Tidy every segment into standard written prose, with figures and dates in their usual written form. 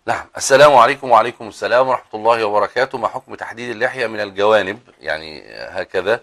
نعم. السلام عليكم. وعليكم السلام ورحمة الله وبركاته. ما حكم تحديد اللحية من الجوانب يعني هكذا؟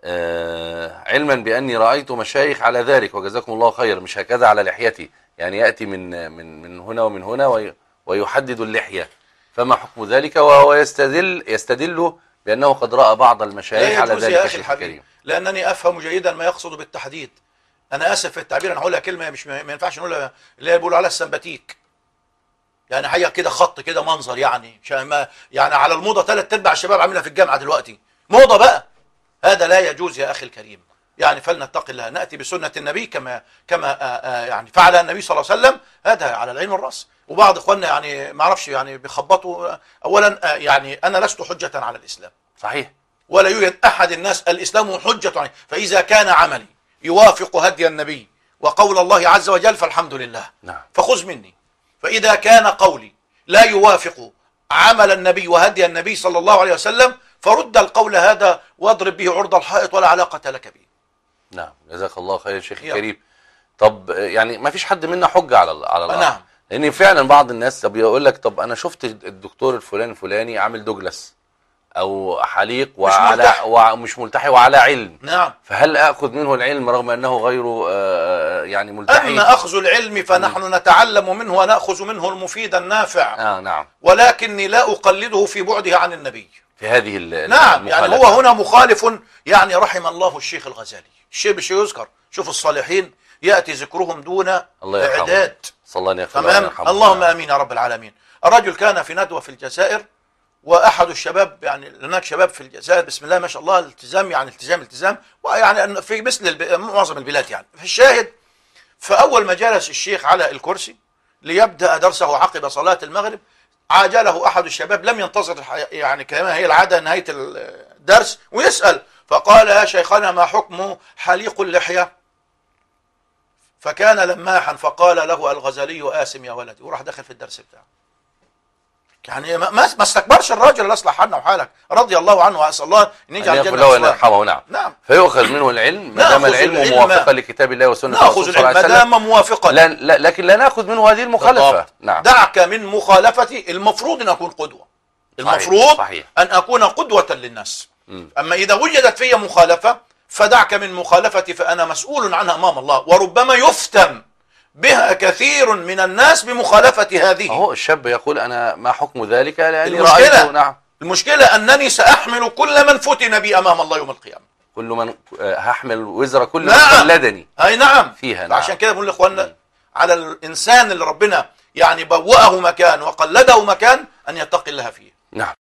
علما بأني رأيت مشايخ على ذلك وجزاكم الله خير، مش هكذا على لحيتي، يعني يأتي من هنا ومن هنا ويحدد اللحية، فما حكم ذلك؟ وهو يستدل بأنه قد رأى بعض المشايخ على ذلك. يا أخي الحبيب، لأنني أفهم جيدا ما يقصد بالتحديد. أنا آسف في التعبير، أنا هقولها كلمة مش ما ينفعش نقولها، اللي هي بيقولوا عليها السمباتيك، يعني حاجة كده، خط كده، منظر، يعني يعني على الموضة 3/4 الشباب عاملها في الجامعة دلوقتي موضة بقى. هذا لا يجوز يا أخي الكريم، يعني فلنتقي الله، نأتي بسنة النبي كما يعني فعل النبي صلى الله عليه وسلم. هذا على العين والرأس. وبعض إخواننا يعني ما أعرفش يعني بيخبطوا. أولا يعني أنا لست حجة على الإسلام، صحيح، ولا يوجد أحد الناس الإسلام حجة عليه، فإذا كان عملي يوافق هدي النبي وقول الله عز وجل فالحمد لله، نعم، فخذ مني. فإذا كان قولي لا يوافق عمل النبي وهدي النبي صلى الله عليه وسلم فرد القول هذا واضرب به عرض الحائط ولا علاقة لك به. نعم، جزاك الله خير شيخ الكريم. طب يعني ما فيش حد منا حجة على الله. نعم. لأن فعلا بعض الناس بيقول لك طب أنا شفت الدكتور الفلاني عامل دوجلاس أو حليق ومش ملتحي وعلى علم. نعم. فهل أخذ منه العلم رغم أنه غير يعني ملتحي؟ أما أخذ العلم فنحن نتعلم منه ونأخذ منه المفيد النافع. نعم. ولكني لا أقلده في بعده عن النبي في هذه نعم. يعني هو هنا مخالف، يعني رحم الله الشيخ الغزالي. الشيء بشيء يذكر، شوف الصالحين يأتي ذكرهم دون إعداد. صلى الله تمام. اللهم آمين يا رب العالمين. الرجل كان في ندوة في الجزائر، وأحد الشباب، يعني هناك شباب في الجزائر بسم الله ما شاء الله، التزام، يعني التزام، ويعني في مثل معظم البلاد يعني في الشاهد. فأول ما جلس الشيخ على الكرسي ليبدأ درسه عقب صلاة المغرب، عاجله أحد الشباب لم ينتظر يعني كما هي العادة نهاية الدرس ويسأل، فقال يا شيخنا ما حكم حليق اللحية؟ فكان لماحا فقال له الغزالي آسم يا ولدي، وراح دخل في الدرس بتاعه. يعني ما استكبرش الراجل، الله يصلح حالنا وحالك، رضي الله عنه، واسال الله ان يجعل الجنه يرحمه. نعم. نعم. فيؤخذ منه العلم ما دام العلم موافقا لكتاب الله وسنه الرسول صلى الله عليه وسلم، ما دام موافقا. لكن لا ناخذ منه هذه المخالفه. نعم. دعك من مخالفتي، المفروض ان اكون قدوه، المفروض صحيح. ان اكون قدوه للناس. اما اذا وجدت في مخالفه فدعك من مخالفتي، فانا مسؤول عنها امام الله، وربما يفتن بها كثير من الناس بمخالفة هذه. اهو الشاب يقول انا ما حكم ذلك لاني رأيته. نعم. المشكلة انني ساحمل كل من فتن بي امام الله يوم القيامة. كل من هحمل وزر كل من نعم. قلدني. اي نعم. فيها. نعم. عشان كده بقول لاخواننا على الانسان اللي ربنا يعني بوأه مكان وقلده مكان ان يتقي الله فيه. نعم.